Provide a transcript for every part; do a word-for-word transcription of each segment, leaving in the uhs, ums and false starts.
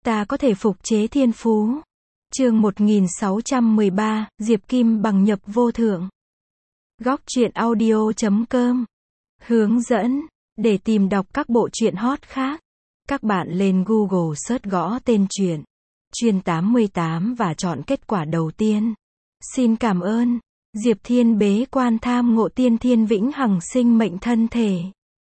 ta có thể phục chế thiên phú. Chương một nghìn sáu trăm mười ba, Diệp Kim Bằng nhập vô thượng. Góc truyện audio chấm com. Hướng dẫn, để tìm đọc các bộ truyện hot khác, các bạn lên Google search gõ tên truyện Chuyên tám mươi tám và chọn kết quả đầu tiên. Xin cảm ơn. Diệp Thiên bế quan tham ngộ tiên thiên vĩnh hằng sinh mệnh thân thể.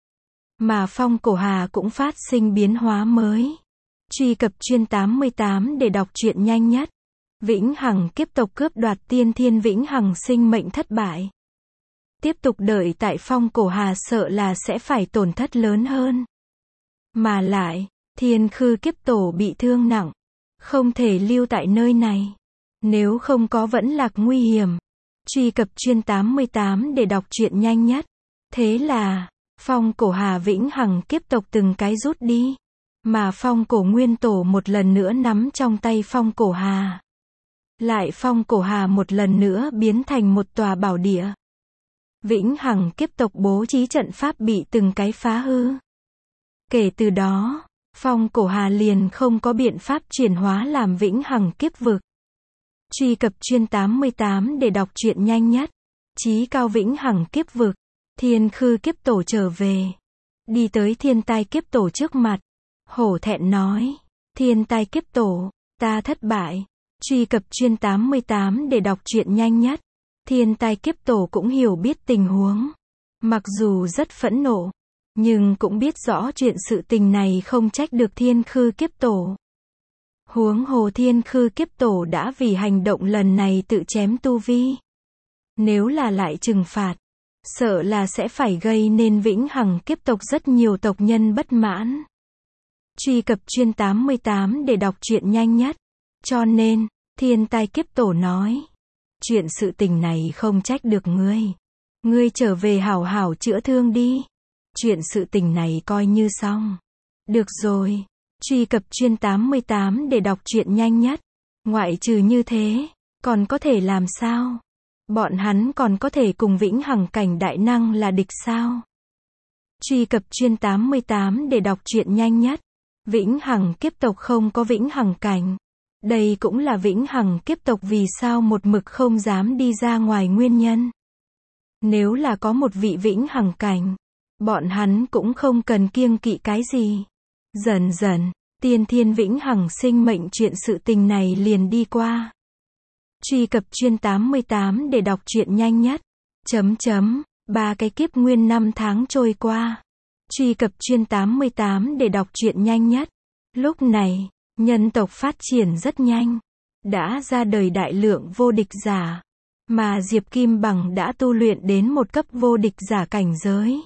Mà Phong Cổ Hà cũng phát sinh biến hóa mới. Truy cập Chuyên tám mươi tám để đọc truyện nhanh nhất. Vĩnh hằng kiếp tộc cướp đoạt tiên thiên vĩnh hằng sinh mệnh thất bại. Tiếp tục đợi tại Phong Cổ Hà sợ là sẽ phải tổn thất lớn hơn. Mà lại, Thiên Khư kiếp tổ bị thương nặng, không thể lưu tại nơi này. Nếu không có vẫn lạc nguy hiểm. Truy cập Chuyên tám mươi tám để đọc truyện nhanh nhất. Thế là, Phong Cổ Hà vĩnh hằng kiếp tộc từng cái rút đi. Mà Phong Cổ Nguyên Tổ một lần nữa nắm trong tay Phong Cổ Hà. Lại Phong Cổ Hà một lần nữa biến thành một tòa bảo địa. Vĩnh hằng kiếp tộc bố trí trận pháp bị từng cái phá hư. Kể từ đó, Phong Cổ Hà liền không có biện pháp chuyển hóa làm vĩnh hằng kiếp vực. Truy cập Chuyên tám mươi tám để đọc truyện nhanh nhất. Chí cao vĩnh hằng kiếp vực. Thiên Khư kiếp tổ trở về. Đi tới thiên tai kiếp tổ trước mặt. Hổ thẹn nói. Thiên tai kiếp tổ, ta thất bại. Truy cập Chuyên tám mươi tám để đọc truyện nhanh nhất. Thiên tai kiếp tổ cũng hiểu biết tình huống. Mặc dù rất phẫn nộ, nhưng cũng biết rõ chuyện sự tình này không trách được Thiên Khư kiếp tổ. Huống hồ Thiên Khư kiếp tổ đã vì hành động lần này tự chém tu vi. Nếu là lại trừng phạt, sợ là sẽ phải gây nên vĩnh hằng kiếp tộc rất nhiều tộc nhân bất mãn. Truy cập Chuyên tám mươi tám để đọc truyện nhanh nhất. Cho nên, thiên tai kiếp tổ nói. Chuyện sự tình này không trách được ngươi. Ngươi trở về hảo hảo chữa thương đi. Chuyện sự tình này coi như xong. Được rồi. Truy cập Chuyên tám mươi tám để đọc truyện nhanh nhất. Ngoại trừ như thế, còn có thể làm sao? Bọn hắn còn có thể cùng vĩnh hằng cảnh đại năng là địch sao? Truy cập Chuyên tám mươi tám để đọc truyện nhanh nhất. Vĩnh hằng kiếp tộc không có vĩnh hằng cảnh. Đây cũng là vĩnh hằng kiếp tộc vì sao một mực không dám đi ra ngoài nguyên nhân. Nếu là có một vị vĩnh hằng cảnh, bọn hắn cũng không cần kiêng kỵ cái gì. Dần dần, tiên thiên vĩnh hằng sinh mệnh chuyện sự tình này liền đi qua. Truy cập Chuyên tám mươi tám để đọc truyện nhanh nhất. Chấm chấm, ba cái kiếp nguyên năm tháng trôi qua. Truy cập Chuyên tám mươi tám để đọc truyện nhanh nhất. Lúc này, nhân tộc phát triển rất nhanh. Đã ra đời đại lượng vô địch giả. Mà Diệp Kim Bằng đã tu luyện đến một cấp vô địch giả cảnh giới.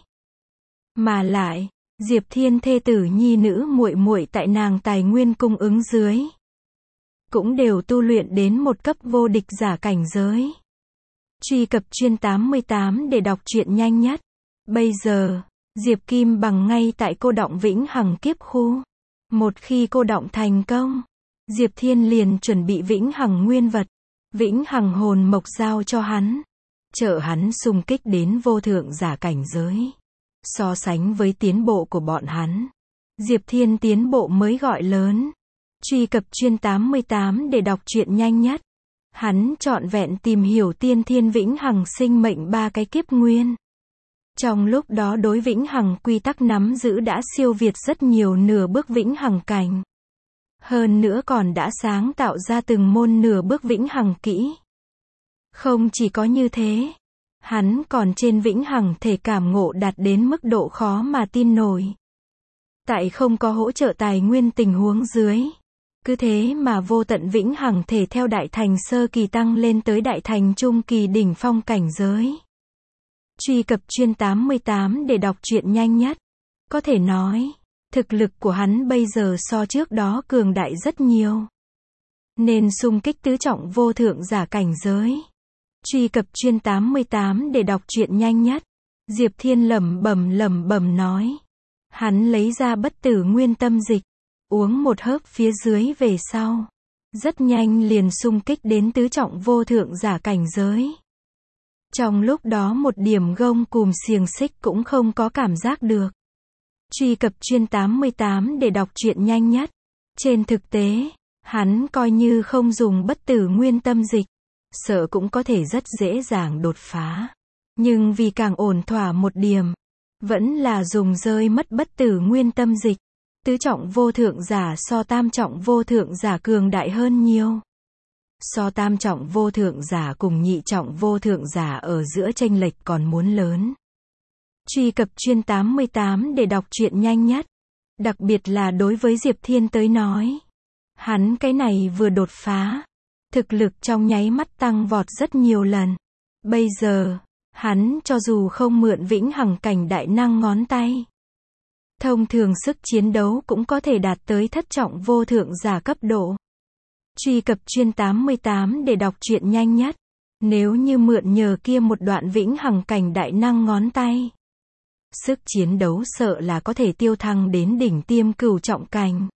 Mà lại, Diệp Thiên thê tử nhi nữ muội muội tại nàng tài nguyên cung ứng dưới. Cũng đều tu luyện đến một cấp vô địch giả cảnh giới. Truy cập Chuyên tám mươi tám để đọc truyện nhanh nhất. Bây giờ, Diệp Kim Bằng ngay tại cô đọng vĩnh hằng kiếp khu. Một khi cô đọng thành công, Diệp Thiên liền chuẩn bị vĩnh hằng nguyên vật, vĩnh hằng hồn mộc giao cho hắn. Trợ hắn xung kích đến vô thượng giả cảnh giới. So sánh với tiến bộ của bọn hắn, Diệp Thiên tiến bộ mới gọi lớn. Truy cập Chuyên tám mươi tám để đọc truyện nhanh nhất. Hắn trọn vẹn tìm hiểu tiên thiên vĩnh hằng sinh mệnh ba cái kiếp nguyên. Trong lúc đó đối vĩnh hằng quy tắc nắm giữ đã siêu việt rất nhiều nửa bước vĩnh hằng cảnh. Hơn nữa còn đã sáng tạo ra từng môn nửa bước vĩnh hằng kỹ. Không chỉ có như thế, hắn còn trên vĩnh hằng thể cảm ngộ đạt đến mức độ khó mà tin nổi. Tại không có hỗ trợ tài nguyên tình huống dưới, cứ thế mà vô tận vĩnh hằng thể theo đại thành sơ kỳ tăng lên tới đại thành trung kỳ đỉnh phong cảnh giới. Truy cập Chuyên tám mươi tám để đọc truyện nhanh nhất. Có thể nói, thực lực của hắn bây giờ so trước đó cường đại rất nhiều. Nên xung kích tứ trọng vô thượng giả cảnh giới. Truy cập Chuyên tám mươi tám để đọc truyện nhanh nhất. Diệp Thiên lẩm bẩm lẩm bẩm nói. Hắn lấy ra bất tử nguyên tâm dịch, uống một hớp phía dưới về sau. Rất nhanh liền xung kích đến tứ trọng vô thượng giả cảnh giới. Trong lúc đó một điểm gông cùm xiềng xích cũng không có cảm giác được. Truy cập Chuyên tám mươi tám để đọc truyện nhanh nhất. Trên thực tế, hắn coi như không dùng bất tử nguyên tâm dịch, sợ cũng có thể rất dễ dàng đột phá. Nhưng vì càng ổn thỏa một điểm, vẫn là dùng rơi mất bất tử nguyên tâm dịch. Tứ trọng vô thượng giả so tam trọng vô thượng giả cường đại hơn nhiều. So tam trọng vô thượng giả cùng nhị trọng vô thượng giả ở giữa chênh lệch còn muốn lớn. Truy cập chuyên tám mươi tám để đọc truyện nhanh nhất. Đặc biệt là đối với Diệp Thiên tới nói. Hắn cái này vừa đột phá. Thực lực trong nháy mắt tăng vọt rất nhiều lần. Bây giờ, hắn cho dù không mượn vĩnh hằng cảnh đại năng ngón tay. Thông thường sức chiến đấu cũng có thể đạt tới thất trọng vô thượng giả cấp độ. Truy cập chuyên tám mươi tám để đọc truyện nhanh nhất. Nếu như mượn nhờ kia một đoạn vĩnh hằng cảnh đại năng ngón tay. Sức chiến đấu sợ là có thể tiêu thăng đến đỉnh tiêm cửu trọng cảnh.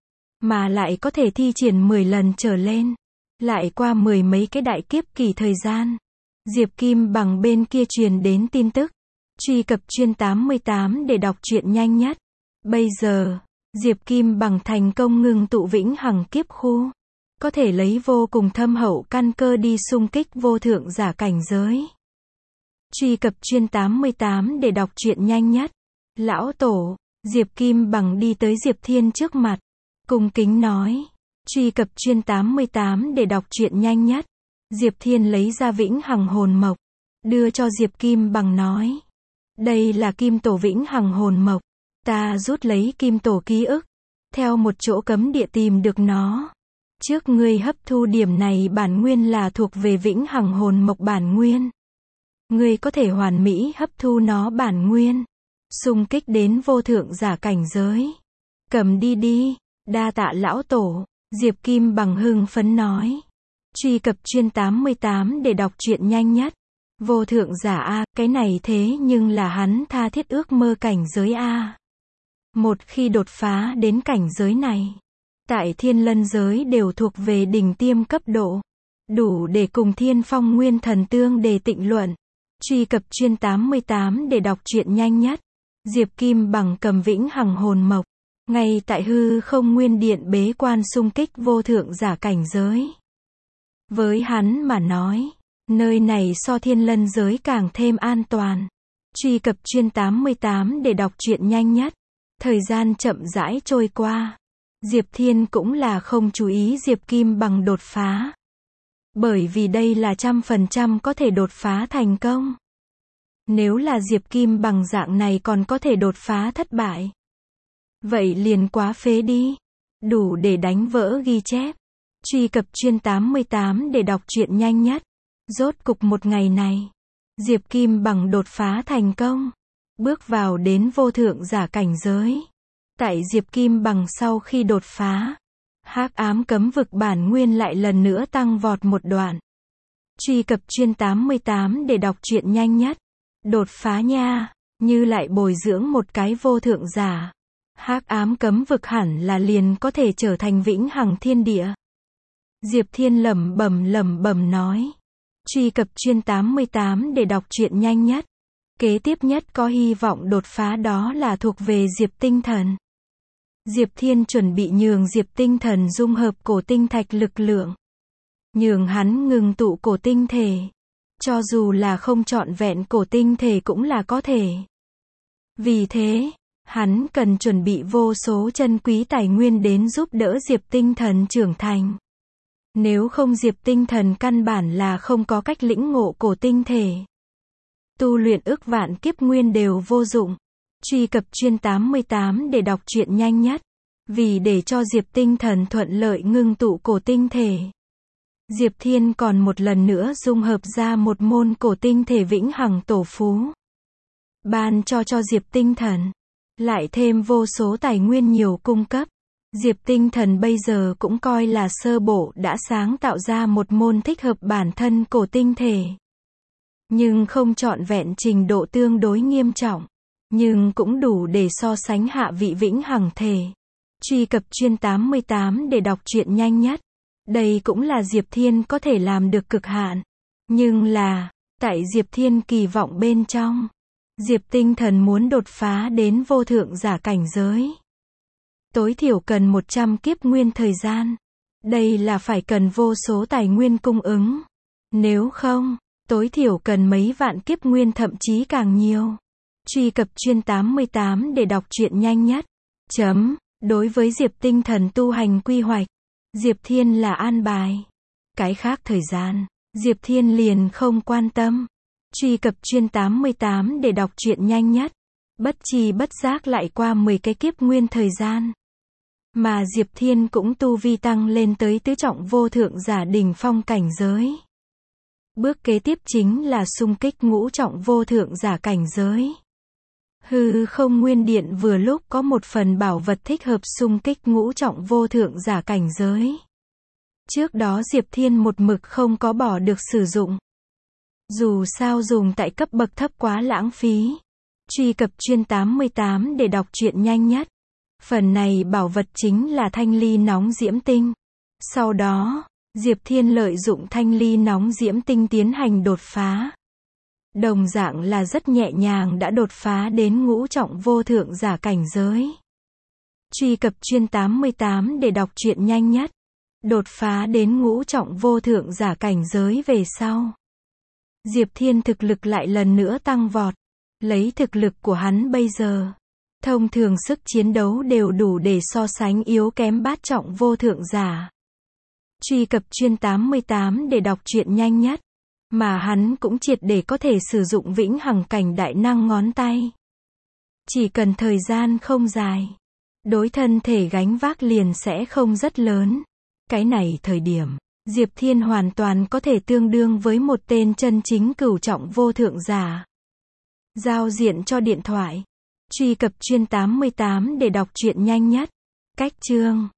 Mà lại có thể thi triển mười lần trở lên. Lại qua mười mấy cái đại kiếp kỳ thời gian. Diệp Kim Bằng bên kia truyền đến tin tức. Truy cập chuyên tám mươi tám để đọc truyện nhanh nhất. Bây giờ, Diệp Kim Bằng thành công ngưng tụ vĩnh hằng kiếp khu. Có thể lấy vô cùng thâm hậu căn cơ đi xung kích vô thượng giả cảnh giới. Truy cập chuyên tám mươi tám để đọc truyện nhanh nhất. Lão Tổ, Diệp Kim Bằng đi tới Diệp Thiên trước mặt. Cung kính nói. Truy cập chuyên tám mươi tám để đọc truyện nhanh nhất. Diệp Thiên lấy ra vĩnh hằng hồn mộc. Đưa cho Diệp Kim Bằng nói. Đây là kim tổ vĩnh hằng hồn mộc. Ta rút lấy kim tổ ký ức. Theo một chỗ cấm địa tìm được nó. Trước ngươi hấp thu điểm này bản nguyên là thuộc về vĩnh hằng hồn mộc bản nguyên. Ngươi có thể hoàn mỹ hấp thu nó bản nguyên. Xung kích đến vô thượng giả cảnh giới. Cầm đi đi, đa tạ lão tổ. Diệp Kim Bằng hưng phấn nói. Truy cập chuyên tám mươi tám để đọc truyện nhanh nhất. Vô thượng giả A, cái này thế nhưng là hắn tha thiết ước mơ cảnh giới A. Một khi đột phá đến cảnh giới này, tại thiên lân giới đều thuộc về đỉnh tiêm cấp độ. Đủ để cùng thiên phong nguyên thần tương đề tịnh luận. Truy cập chuyên tám mươi tám để đọc truyện nhanh nhất. Diệp Kim Bằng cầm vĩnh hằng hồn mộc. Ngay tại hư không nguyên điện bế quan xung kích vô thượng giả cảnh giới. Với hắn mà nói, nơi này so thiên lân giới càng thêm an toàn. Truy cập chuyên tám mươi tám để đọc truyện nhanh nhất. Thời gian chậm rãi trôi qua. Diệp Thiên cũng là không chú ý Diệp Kim Bằng đột phá. Bởi vì đây là trăm phần trăm có thể đột phá thành công. Nếu là Diệp Kim Bằng dạng này còn có thể đột phá thất bại. Vậy liền quá phế đi. Đủ để đánh vỡ ghi chép. Truy cập chuyên tám mươi tám để đọc truyện nhanh nhất. Rốt cục một ngày này. Diệp Kim Bằng đột phá thành công. Bước vào đến vô thượng giả cảnh giới. Tại Diệp Kim Bằng sau khi đột phá. Hắc ám cấm vực bản nguyên lại lần nữa tăng vọt một đoạn. Truy cập chuyên tám mươi tám để đọc truyện nhanh nhất. Đột phá nha. Như lại bồi dưỡng một cái vô thượng giả. Hắc ám cấm vực hẳn là liền có thể trở thành vĩnh hằng thiên địa. Diệp Thiên lẩm bẩm lẩm bẩm nói. Truy cập chuyên tám mươi tám để đọc truyện nhanh nhất. Kế tiếp nhất có hy vọng đột phá đó là thuộc về Diệp Tinh Thần. Diệp Thiên chuẩn bị nhường Diệp Tinh Thần dung hợp cổ tinh thạch lực lượng. Nhường hắn ngừng tụ cổ tinh thể. Cho dù là không trọn vẹn cổ tinh thể cũng là có thể. Vì thế, hắn cần chuẩn bị vô số chân quý tài nguyên đến giúp đỡ Diệp Tinh Thần trưởng thành. Nếu không Diệp Tinh Thần căn bản là không có cách lĩnh ngộ cổ tinh thể. Tu luyện ức vạn kiếp nguyên đều vô dụng. Truy cập chuyên tám mươi tám để đọc truyện nhanh nhất. Vì để cho Diệp Tinh Thần thuận lợi ngưng tụ cổ tinh thể. Diệp Thiên còn một lần nữa dung hợp ra một môn cổ tinh thể vĩnh hằng tổ phú. Ban cho cho Diệp Tinh Thần. Lại thêm vô số tài nguyên nhiều cung cấp. Diệp Tinh Thần bây giờ cũng coi là sơ bộ đã sáng tạo ra một môn thích hợp bản thân cổ tinh thể. Nhưng không trọn vẹn trình độ tương đối nghiêm trọng. Nhưng cũng đủ để so sánh hạ vị vĩnh hằng thể. Truy cập chuyên tám mươi tám để đọc truyện nhanh nhất. Đây cũng là Diệp Thiên có thể làm được cực hạn. Nhưng là, tại Diệp Thiên kỳ vọng bên trong. Diệp Tinh Thần muốn đột phá đến vô thượng giả cảnh giới. Tối thiểu cần một trăm kiếp nguyên thời gian. Đây là phải cần vô số tài nguyên cung ứng. Nếu không, tối thiểu cần mấy vạn kiếp nguyên thậm chí càng nhiều. Truy cập chuyên tám mươi tám để đọc truyện nhanh nhất. Chấm. Đối với Diệp Tinh Thần tu hành quy hoạch, Diệp Thiên là an bài. Cái khác thời gian, Diệp Thiên liền không quan tâm. Truy cập chuyên tám mươi tám để đọc truyện nhanh nhất. Bất chi bất giác lại qua mười cái kiếp nguyên thời gian. Mà Diệp Thiên cũng tu vi tăng lên tới tứ trọng vô thượng giả đỉnh phong cảnh giới. Bước kế tiếp chính là xung kích ngũ trọng vô thượng giả cảnh giới. Hư không nguyên điện vừa lúc có một phần bảo vật thích hợp xung kích ngũ trọng vô thượng giả cảnh giới. Trước đó Diệp Thiên một mực không có bỏ được sử dụng. Dù sao dùng tại cấp bậc thấp quá lãng phí. Truy cập chuyên tám mươi tám để đọc truyện nhanh nhất. Phần này bảo vật chính là thanh ly nóng diễm tinh. Sau đó, Diệp Thiên lợi dụng thanh ly nóng diễm tinh tiến hành đột phá. Đồng dạng là rất nhẹ nhàng đã đột phá đến ngũ trọng vô thượng giả cảnh giới. Truy cập chuyên tám mươi tám để đọc truyện nhanh nhất. Đột phá đến ngũ trọng vô thượng giả cảnh giới về sau. Diệp Thiên thực lực lại lần nữa tăng vọt. Lấy thực lực của hắn bây giờ, thông thường sức chiến đấu đều đủ để so sánh yếu kém bát trọng vô thượng giả. Truy cập chuyên tám mươi tám để đọc truyện nhanh nhất. Mà hắn cũng triệt để có thể sử dụng vĩnh hằng cảnh đại năng ngón tay. Chỉ cần thời gian không dài, đối thân thể gánh vác liền sẽ không rất lớn. Cái này thời điểm, Diệp Thiên hoàn toàn có thể tương đương với một tên chân chính cửu trọng vô thượng giả. Giao diện cho điện thoại. Truy cập chuyên tám mươi tám để đọc truyện nhanh nhất. Cách chương